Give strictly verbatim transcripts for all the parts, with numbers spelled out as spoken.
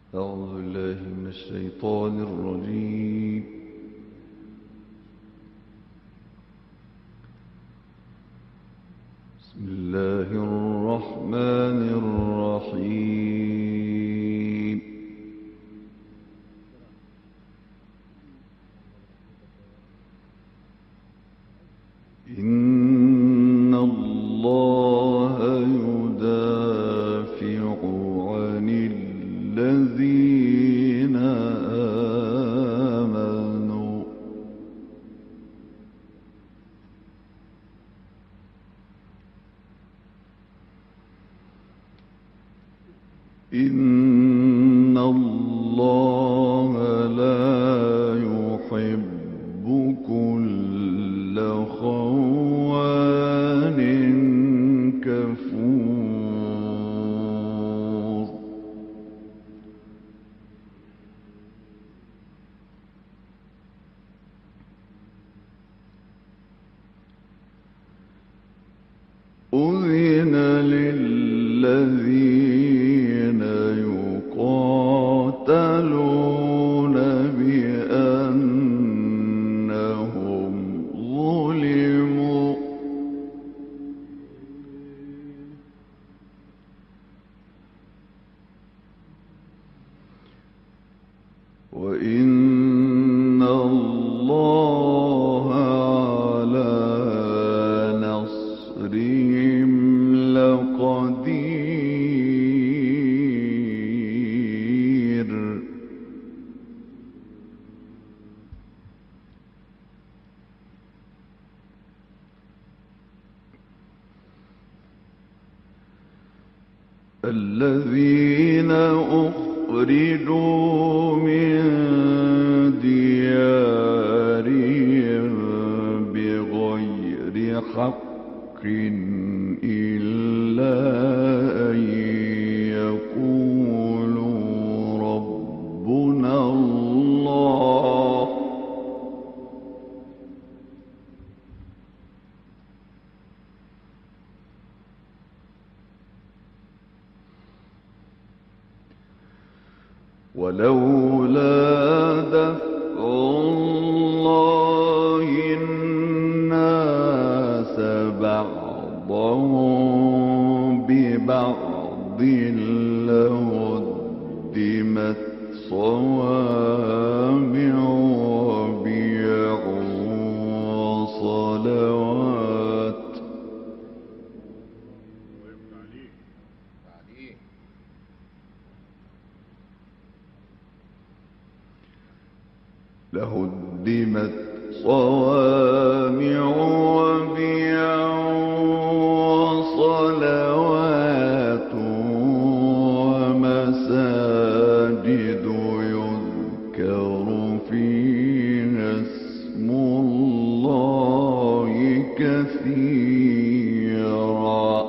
أعوذ بالله من الشيطان الرجيم. بسم الله الرحمن الرحيم. إن الله يدافع عن الذين آمنوا إن الله لا يحب كل خوان كفور. أذن للذين يقاتلون بأنهم ظلموا وإن الله على نصرهم لقدير. الذين أخرجوا من ديارهم بغير حق إلا أن يقولوا ربنا الله ولولا دفع الله الناس بعضهم ببعض لهدمت صوامع وبيع وصلوات لهدمت صوامع وبيع وصلوات ومساجد يذكر فيها اسم الله كثيرا.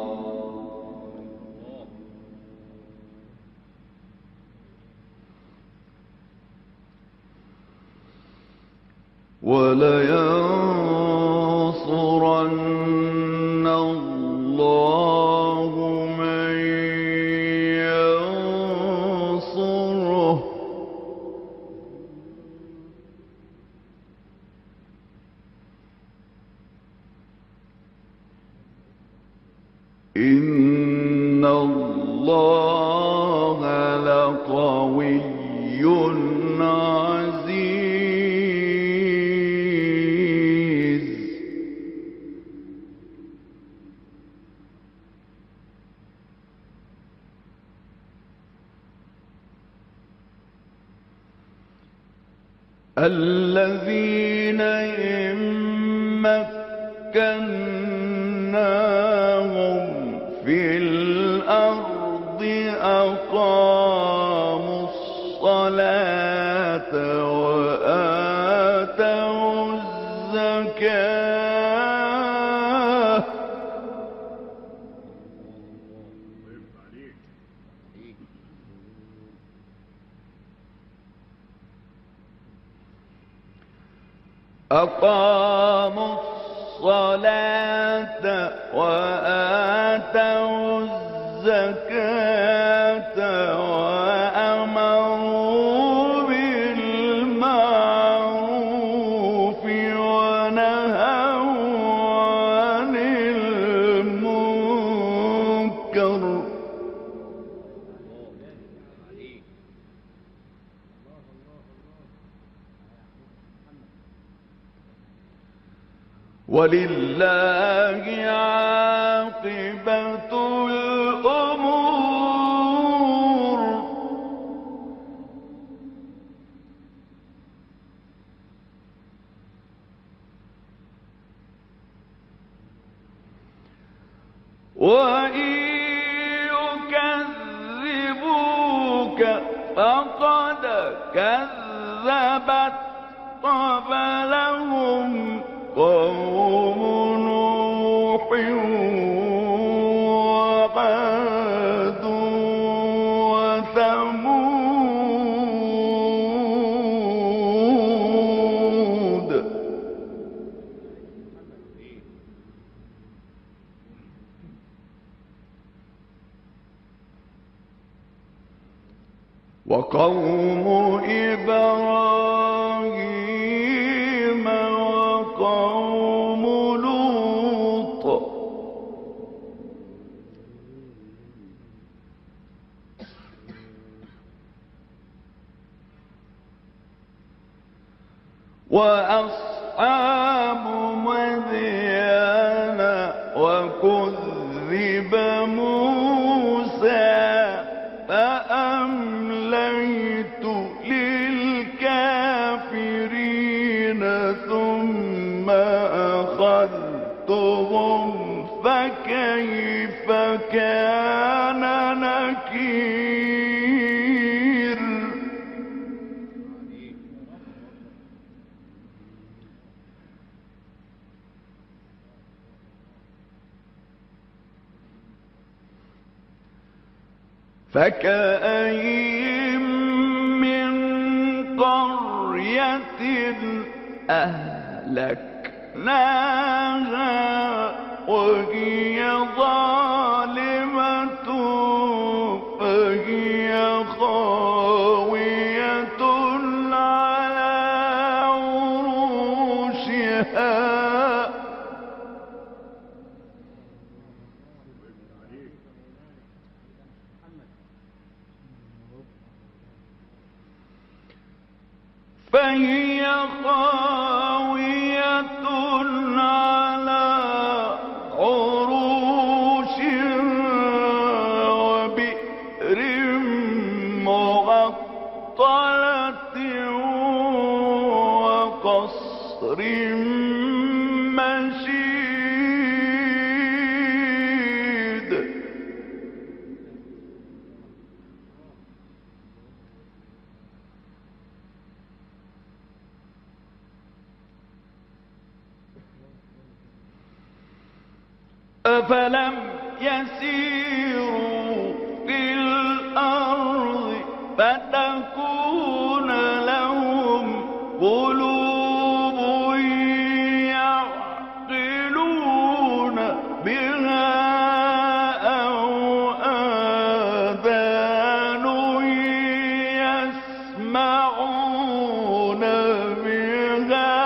ولينصرن الله من ينصره إن الله لقوي عزيز. الذين إن مكناهم في الأرض أقاموا الصلاة وآتوا الزكاة أقاموا الصلاة وآتوا الزكاة وأمروا ولله عاقبة الأمور. وإن يكذبوك فقد كذبت قبلهم قوم نوح وعاد وثمود. وقوم إبراهيم وقوم لوط. وأصحاب مدين وكذب موسى فأمليت للكافرين ثم أخذتهم فكيف كان نكير. فكأين من قرية أهلكناها وهي ظالمة فهي خاوية على عروشها. فهي خاوية على عروشها وبئر معطلة وقصر مشيد. أفلم يسيروا في الأرض فتكون لهم قلوب يعقلون بها أو آذان يسمعون بها.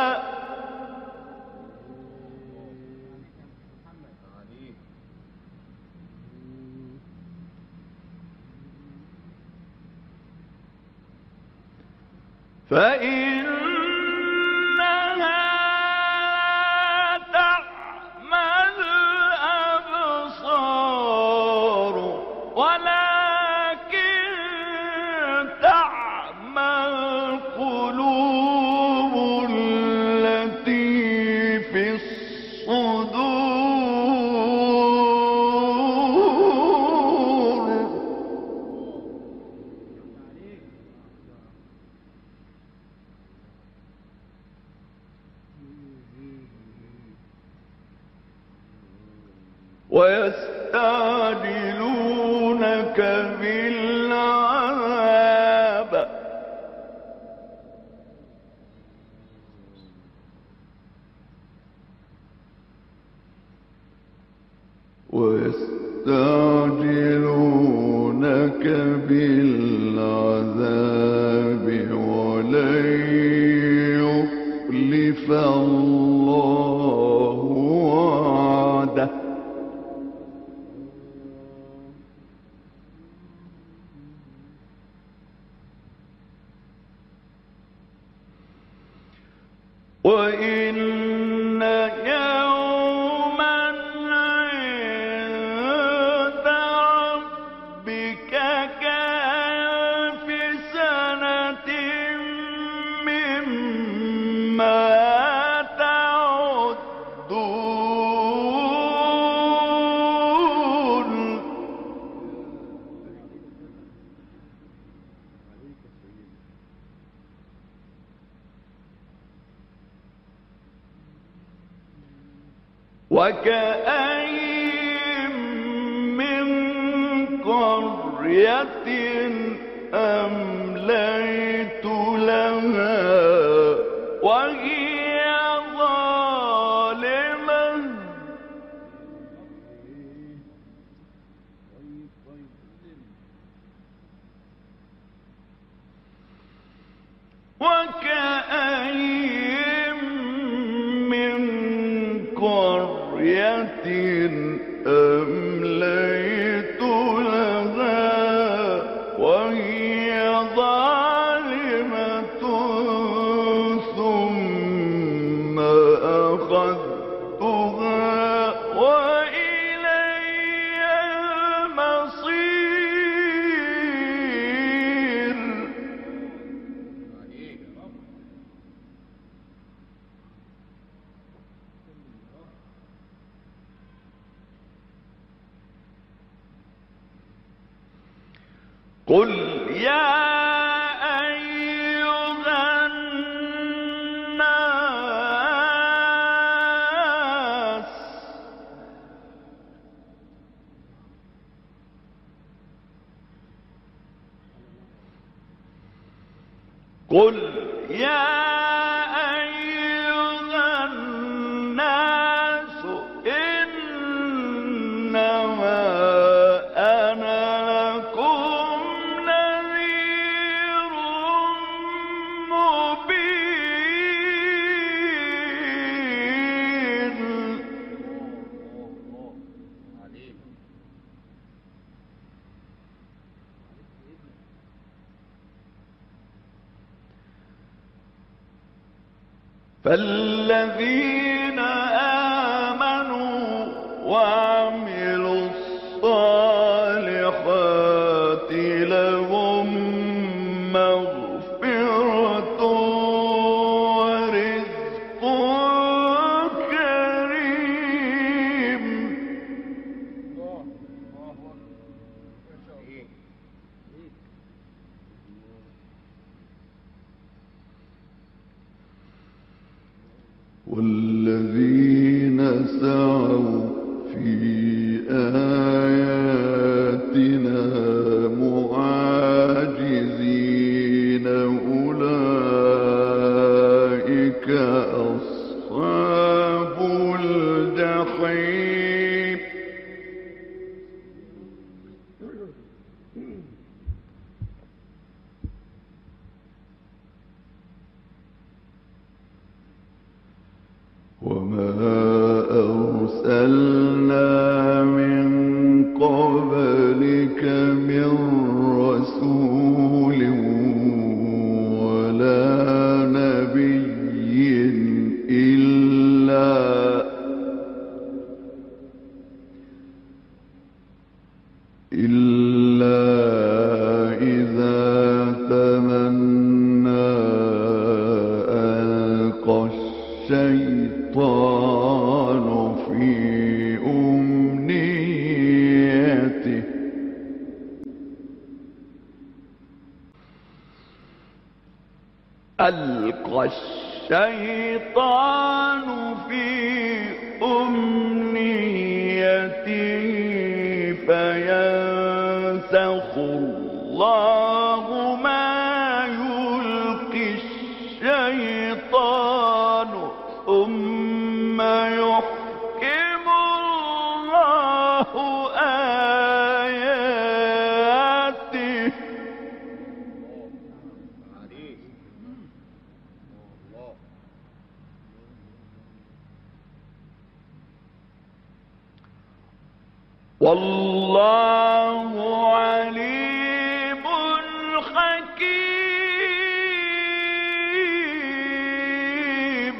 فإنها تعمى الأبصار ولكن تعمى القلوب التي في الصدور. ويستعجلونك بالعذاب ويستعجلونك بالعذاب ولن يخلف الله وعده. وإن يوم وكأين من قرية أمليت لها وهي ظالمة وكأين من قرية أمليت لها وهي ظالمة ثم أخذتها وإلي المصير. قل يا أيها الناس قل يا أيها الناس إنما أنا لكم نذير مبين. فالذين آمنوا وعملوا الصالحات لهم مغفرة ورزق كريم. والذين سعوا في آياتنا معاجزين أولئك أصحاب الجحيم. وما أرسلنا من قبلك من رسول ولا نبي إلا إلا إذا تمنى ألقى الشيطان في أمنيته ألقى الشيطان في أمنيته فينسخ الله ما يلقي الشيطان ثم يحكم الله آياته والله عليم حكيم.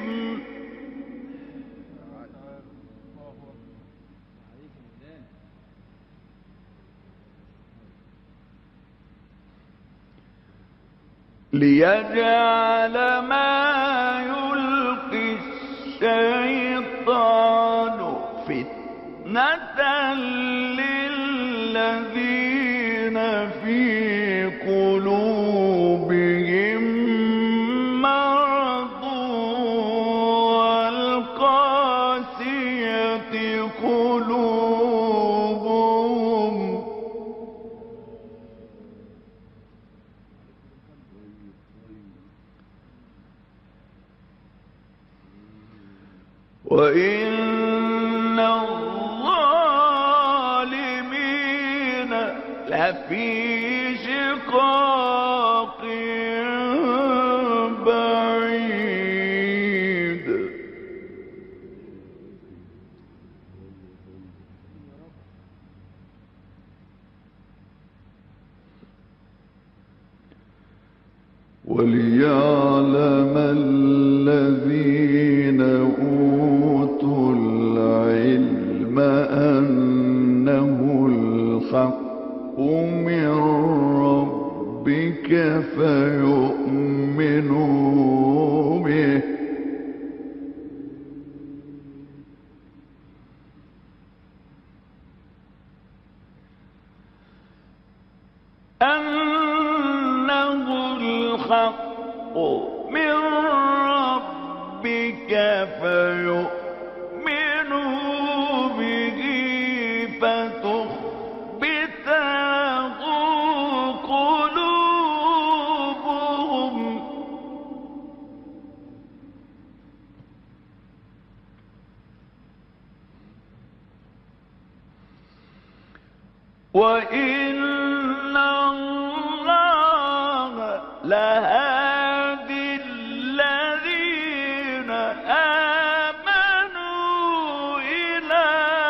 ليجعل ما يلقي الشيطان فتنة للذين في قلوبهم مرض والقاسية وإن الظالمين لفي شقاق بعيد. وليعلم الذين أوتوا العلم أنه الحق من ربك فيؤمنوا به. أنه الحق من ربك فيؤمنوا به فتخبت له قلوبهم. وإن الله لهادي الذين آمنوا إلى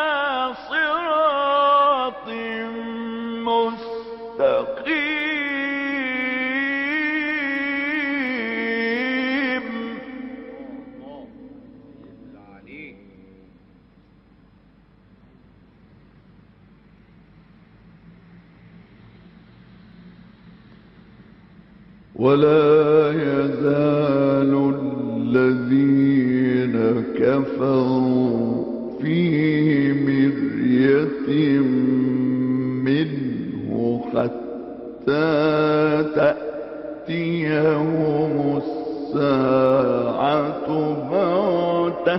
صراط مستقيم. ولا يزال الذين كفروا في مرية منه حتى تأتيهم الساعة بغتة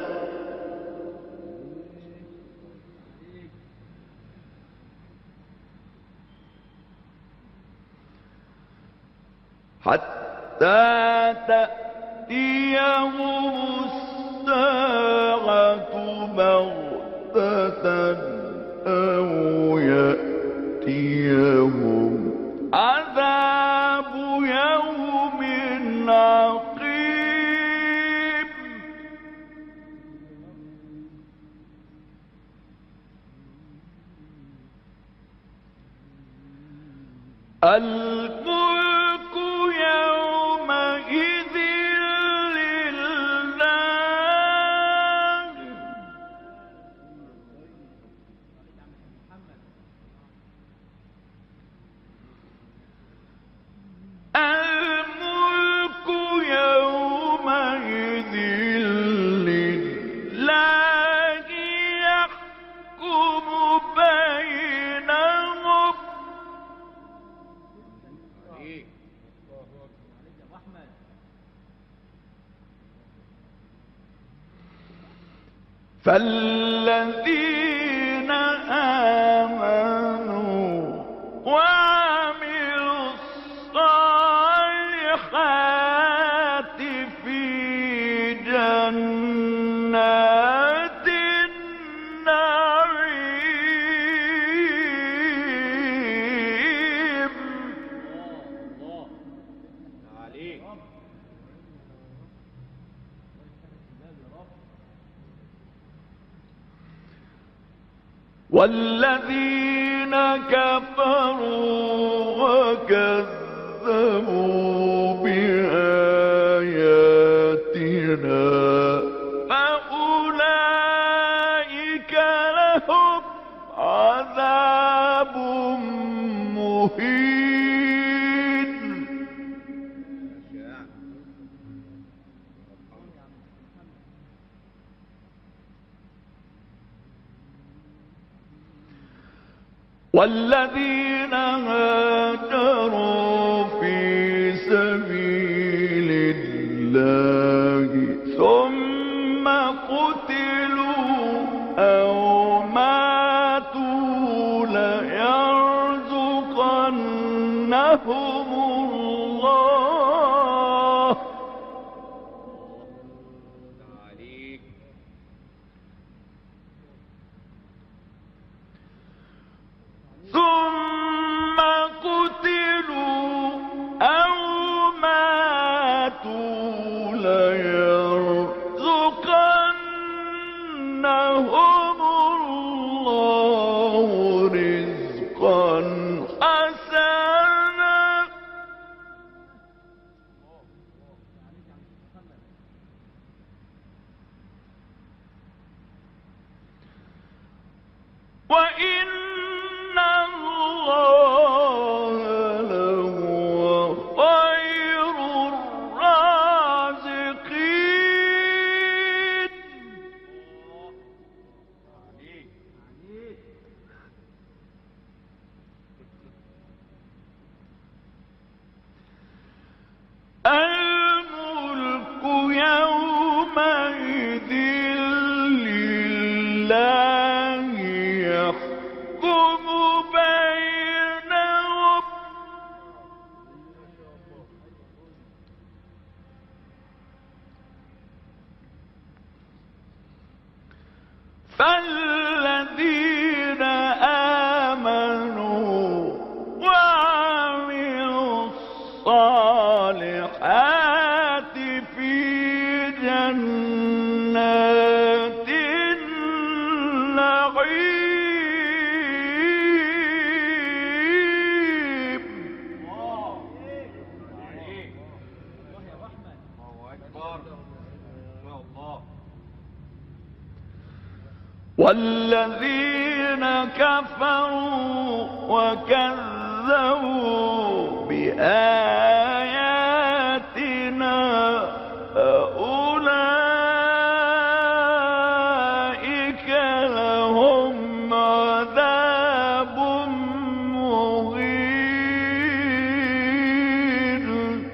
حتى تأتيهم الساعة بغتة أو يأتيهم عذاب يوم عقيم. الملك يومئذ لله الملك يومئذ لله يحكم بينهم. فالذين آمنوا وعملوا الصالحات في جنات النعيم. والذين كفروا وكذبوا بآياتنا فأولئك لهم عذاب مهين. والذين هاجروا في سبيل الله ثم قتلوا أو ماتوا ليرزقنهم الله فالذين آمنوا وعملوا الصالحات في جنات النعيم. والذين كفروا وكذبوا بآياتنا أولئك لهم عذاب مهين.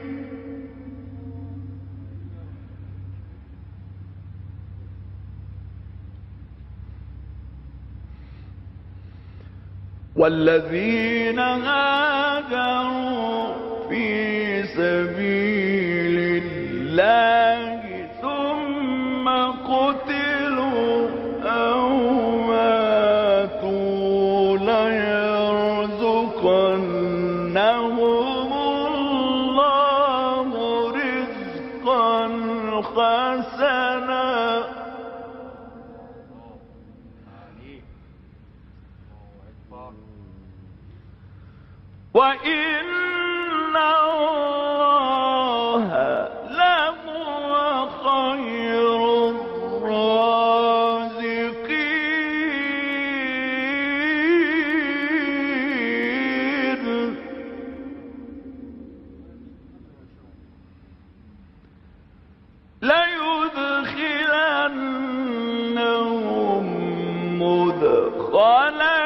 والذين هاجروا في سبيل الله ثم قتلوا أو ماتوا ليرزقنهم الله رزقا حسنا وإن الله لهو خير الرازقين. ليدخلنهم مدخلا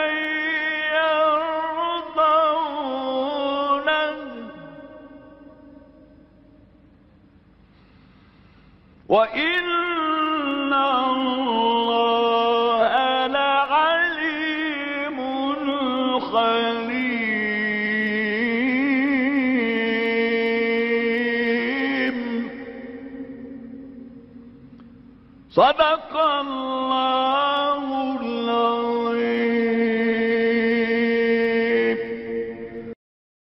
وإن الله لعليم خليم. صدق الله